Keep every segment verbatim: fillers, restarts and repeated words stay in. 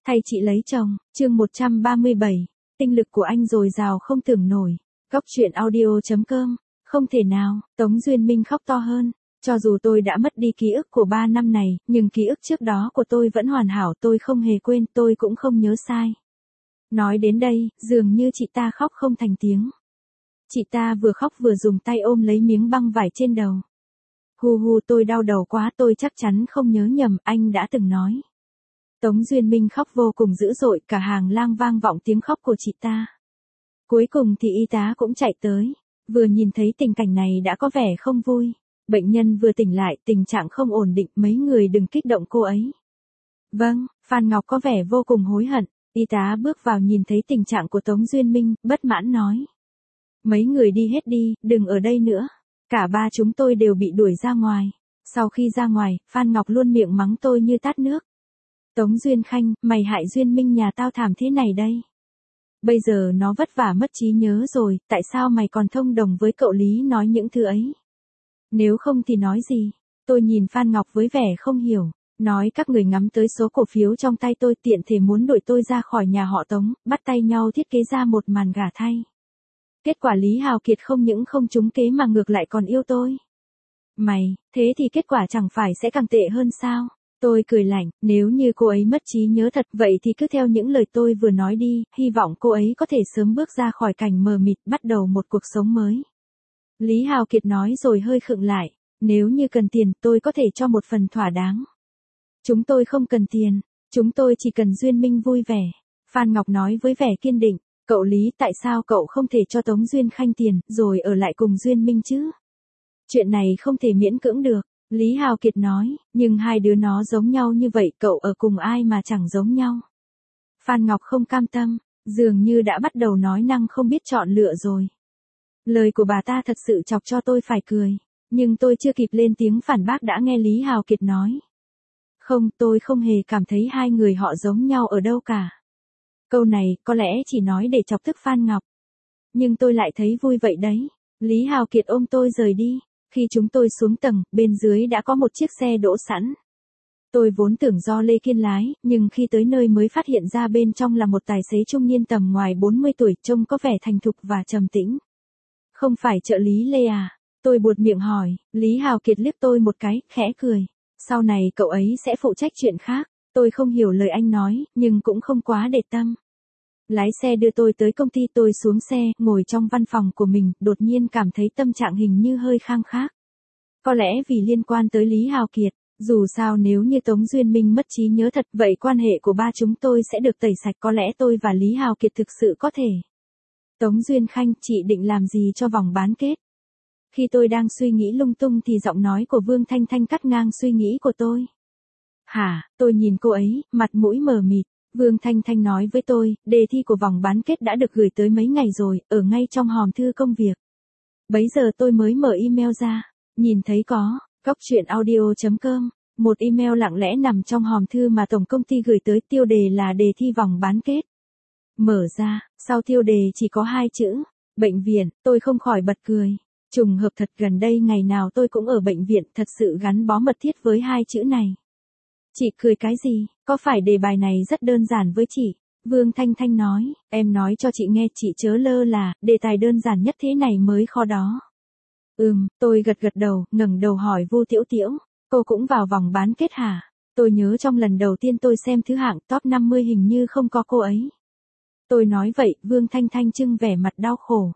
Thay chị lấy chồng, chương một trăm ba mươi bảy, tinh lực của anh dồi dào không tưởng nổi. Góc truyện audio chấm com, không thể nào, Tống Duyên Minh khóc to hơn. Cho dù tôi đã mất đi ký ức của ba năm này, nhưng ký ức trước đó của tôi vẫn hoàn hảo, tôi không hề quên, tôi cũng không nhớ sai. Nói đến đây, dường như chị ta khóc không thành tiếng. Chị ta vừa khóc vừa dùng tay ôm lấy miếng băng vải trên đầu. Hu hu, tôi đau đầu quá, tôi chắc chắn không nhớ nhầm, anh đã từng nói. Tống Duyên Minh khóc vô cùng dữ dội, cả hàng lang vang vọng tiếng khóc của chị ta. Cuối cùng thì y tá cũng chạy tới, vừa nhìn thấy tình cảnh này đã có vẻ không vui. Bệnh nhân vừa tỉnh lại, tình trạng không ổn định, mấy người đừng kích động cô ấy. Vâng, Phan Ngọc có vẻ vô cùng hối hận. Y tá bước vào nhìn thấy tình trạng của Tống Duyên Minh, bất mãn nói. Mấy người đi hết đi, đừng ở đây nữa. Cả ba chúng tôi đều bị đuổi ra ngoài. Sau khi ra ngoài, Phan Ngọc luôn miệng mắng tôi như tát nước. Tống Duyên Khanh, mày hại Duyên Minh nhà tao thảm thế này đây. Bây giờ nó vất vả mất trí nhớ rồi, tại sao mày còn thông đồng với cậu Lý nói những thứ ấy? Nếu không thì nói gì? Tôi nhìn Phan Ngọc với vẻ không hiểu. Nói các người ngắm tới số cổ phiếu trong tay tôi, tiện thể muốn đuổi tôi ra khỏi nhà họ Tống, bắt tay nhau thiết kế ra một màn gả thay. Kết quả Lý Hào Kiệt không những không trúng kế mà ngược lại còn yêu tôi. Mày, thế thì kết quả chẳng phải sẽ càng tệ hơn sao? Tôi cười lạnh, nếu như cô ấy mất trí nhớ thật vậy thì cứ theo những lời tôi vừa nói đi, hy vọng cô ấy có thể sớm bước ra khỏi cảnh mờ mịt, bắt đầu một cuộc sống mới. Lý Hào Kiệt nói rồi hơi khựng lại, nếu như cần tiền tôi có thể cho một phần thỏa đáng. Chúng tôi không cần tiền, chúng tôi chỉ cần Duyên Minh vui vẻ. Phan Ngọc nói với vẻ kiên định, cậu Lý, tại sao cậu không thể cho Tống Duyên Khanh tiền, rồi ở lại cùng Duyên Minh chứ? Chuyện này không thể miễn cưỡng được, Lý Hào Kiệt nói, nhưng hai đứa nó giống nhau như vậy, cậu ở cùng ai mà chẳng giống nhau. Phan Ngọc không cam tâm, dường như đã bắt đầu nói năng không biết chọn lựa rồi. Lời của bà ta thật sự chọc cho tôi phải cười, nhưng tôi chưa kịp lên tiếng phản bác đã nghe Lý Hào Kiệt nói. Không, tôi không hề cảm thấy hai người họ giống nhau ở đâu cả. Câu này, có lẽ chỉ nói để chọc tức Phan Ngọc. Nhưng tôi lại thấy vui vậy đấy. Lý Hào Kiệt ôm tôi rời đi. Khi chúng tôi xuống tầng, bên dưới đã có một chiếc xe đỗ sẵn. Tôi vốn tưởng do Lê Kiên lái, nhưng khi tới nơi mới phát hiện ra bên trong là một tài xế trung niên tầm ngoài bốn mươi tuổi, trông có vẻ thành thục và trầm tĩnh. Không phải trợ lý Lê à? Tôi buột miệng hỏi, Lý Hào Kiệt liếc tôi một cái, khẽ cười. Sau này cậu ấy sẽ phụ trách chuyện khác. Tôi không hiểu lời anh nói, nhưng cũng không quá để tâm. Lái xe đưa tôi tới công ty, tôi xuống xe, ngồi trong văn phòng của mình, đột nhiên cảm thấy tâm trạng hình như hơi khang khác. Có lẽ vì liên quan tới Lý Hào Kiệt, dù sao nếu như Tống Duyên Minh mất trí nhớ thật, vậy quan hệ của ba chúng tôi sẽ được tẩy sạch, có lẽ tôi và Lý Hào Kiệt thực sự có thể. Tống Duyên Khanh, chị định làm gì cho vòng bán kết? Khi tôi đang suy nghĩ lung tung thì giọng nói của Vương Thanh Thanh cắt ngang suy nghĩ của tôi. Hả, tôi nhìn cô ấy, mặt mũi mờ mịt. Vương Thanh Thanh nói với tôi, đề thi của vòng bán kết đã được gửi tới mấy ngày rồi, ở ngay trong hòm thư công việc. Bấy giờ tôi mới mở email ra, nhìn thấy có, góc truyện audio chấm com, một email lặng lẽ nằm trong hòm thư mà tổng công ty gửi tới, tiêu đề là đề thi vòng bán kết. Mở ra, sau tiêu đề chỉ có hai chữ, bệnh viện, tôi không khỏi bật cười. Trùng hợp thật, gần đây ngày nào tôi cũng ở bệnh viện, thật sự gắn bó mật thiết với hai chữ này. Chị cười cái gì, có phải đề bài này rất đơn giản với chị? Vương Thanh Thanh nói, em nói cho chị nghe, chị chớ lơ là, đề tài đơn giản nhất thế này mới khó đó. Ừm, tôi gật gật đầu, ngẩng đầu hỏi Vu Tiểu Tiểu, cô cũng vào vòng bán kết hả? Tôi nhớ trong lần đầu tiên tôi xem thứ hạng top năm mươi hình như không có cô ấy. Tôi nói vậy, Vương Thanh Thanh trưng vẻ mặt đau khổ.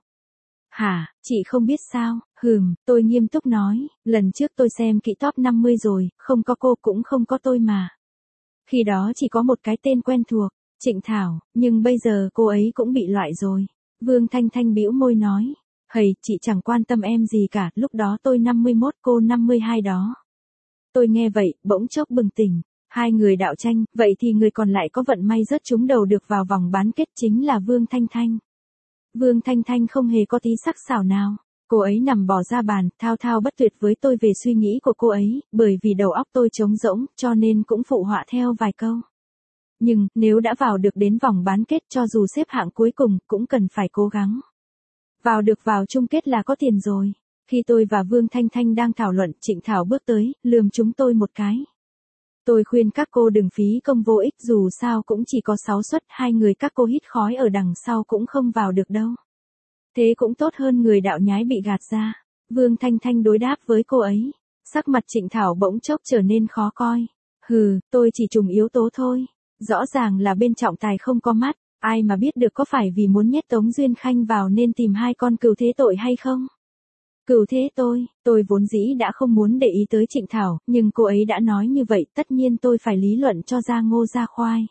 Hả, chị không biết sao? Hừm, tôi nghiêm túc nói, lần trước tôi xem kỹ top năm mươi rồi, không có cô cũng không có tôi mà. Khi đó chỉ có một cái tên quen thuộc, Trịnh Thảo, nhưng bây giờ cô ấy cũng bị loại rồi. Vương Thanh Thanh bĩu môi nói, hầy, chị chẳng quan tâm em gì cả, lúc đó tôi năm mươi mốt, cô năm mươi hai đó. Tôi nghe vậy, bỗng chốc bừng tỉnh, hai người đạo tranh, vậy thì người còn lại có vận may rớt trúng đầu được vào vòng bán kết chính là Vương Thanh Thanh. Vương Thanh Thanh không hề có tí sắc sảo nào. Cô ấy nằm bò ra bàn, thao thao bất tuyệt với tôi về suy nghĩ của cô ấy, bởi vì đầu óc tôi trống rỗng, cho nên cũng phụ họa theo vài câu. Nhưng, nếu đã vào được đến vòng bán kết, cho dù xếp hạng cuối cùng, cũng cần phải cố gắng. Vào được vào chung kết là có tiền rồi. Khi tôi và Vương Thanh Thanh đang thảo luận, Trịnh Thảo bước tới, lườm chúng tôi một cái. Tôi khuyên các cô đừng phí công vô ích, dù sao cũng chỉ có sáu suất, hai người các cô hít khói ở đằng sau cũng không vào được đâu. Thế cũng tốt hơn người đạo nhái bị gạt ra. Vương Thanh Thanh đối đáp với cô ấy. Sắc mặt Trịnh Thảo bỗng chốc trở nên khó coi. Hừ, tôi chỉ trùng yếu tố thôi. Rõ ràng là bên trọng tài không có mắt, ai mà biết được có phải vì muốn nhét Tống Duyên Khanh vào nên tìm hai con cừu thế tội hay không? Cừu thế tôi, tôi vốn dĩ đã không muốn để ý tới Trịnh Thảo, nhưng cô ấy đã nói như vậy, tất nhiên tôi phải lý luận cho ra ngô ra khoai.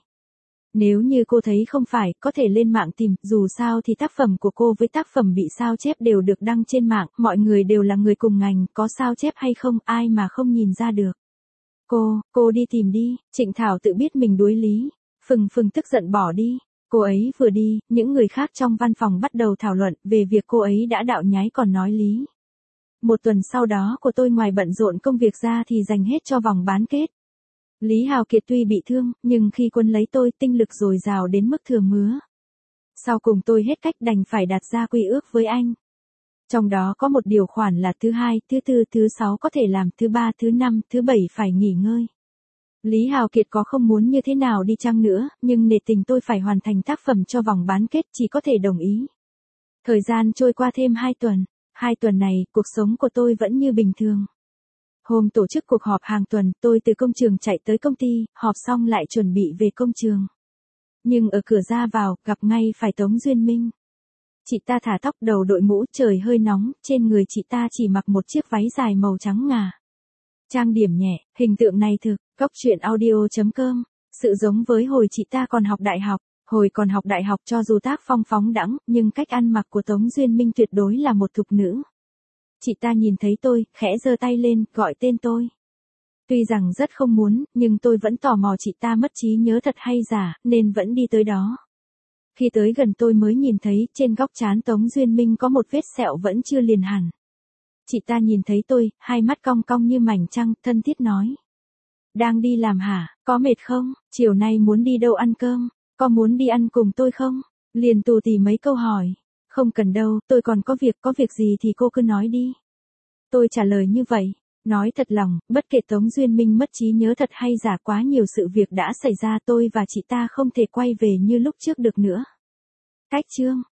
Nếu như cô thấy không phải, có thể lên mạng tìm, dù sao thì tác phẩm của cô với tác phẩm bị sao chép đều được đăng trên mạng, mọi người đều là người cùng ngành, có sao chép hay không, ai mà không nhìn ra được. Cô, cô đi tìm đi, Trịnh Thảo tự biết mình đuối lý, phừng phừng tức giận bỏ đi. Cô ấy vừa đi, những người khác trong văn phòng bắt đầu thảo luận về việc cô ấy đã đạo nhái còn nói lý. Một tuần sau đó của tôi ngoài bận rộn công việc ra thì dành hết cho vòng bán kết. Lý Hào Kiệt tuy bị thương, nhưng khi quân lấy tôi tinh lực dồi dào đến mức thừa mứa. Sau cùng tôi hết cách đành phải đặt ra quy ước với anh. Trong đó có một điều khoản là thứ hai, thứ tư, thứ sáu có thể làm, thứ ba, thứ năm, thứ bảy phải nghỉ ngơi. Lý Hào Kiệt có không muốn như thế nào đi chăng nữa, nhưng nể tình tôi phải hoàn thành tác phẩm cho vòng bán kết chỉ có thể đồng ý. Thời gian trôi qua thêm hai tuần. Hai tuần này, cuộc sống của tôi vẫn như bình thường. Hôm tổ chức cuộc họp hàng tuần, tôi từ công trường chạy tới công ty, họp xong lại chuẩn bị về công trường. Nhưng ở cửa ra vào, gặp ngay phải Tống Duyên Minh. Chị ta thả tóc đầu đội mũ, trời hơi nóng, trên người chị ta chỉ mặc một chiếc váy dài màu trắng ngà. Trang điểm nhẹ, hình tượng này thực, góc truyện audio chấm com. Sự giống với hồi chị ta còn học đại học. Hồi còn học đại học cho dù tác phong phóng đãng, nhưng cách ăn mặc của Tống Duyên Minh tuyệt đối là một thục nữ. Chị ta nhìn thấy tôi, khẽ giơ tay lên, gọi tên tôi. Tuy rằng rất không muốn, nhưng tôi vẫn tò mò chị ta mất trí nhớ thật hay giả, nên vẫn đi tới đó. Khi tới gần tôi mới nhìn thấy, trên góc trán Tống Duyên Minh có một vết sẹo vẫn chưa liền hẳn. Chị ta nhìn thấy tôi, hai mắt cong cong như mảnh trăng, thân thiết nói. Đang đi làm hả, có mệt không, chiều nay muốn đi đâu ăn cơm, có muốn đi ăn cùng tôi không? Liền tù tì mấy câu hỏi. Không cần đâu, tôi còn có việc, có việc gì thì cô cứ nói đi. Tôi trả lời như vậy. Nói thật lòng, bất kể Tống Duyên Minh mất trí nhớ thật hay giả, quá nhiều sự việc đã xảy ra, tôi và chị ta không thể quay về như lúc trước được nữa. Cách chương.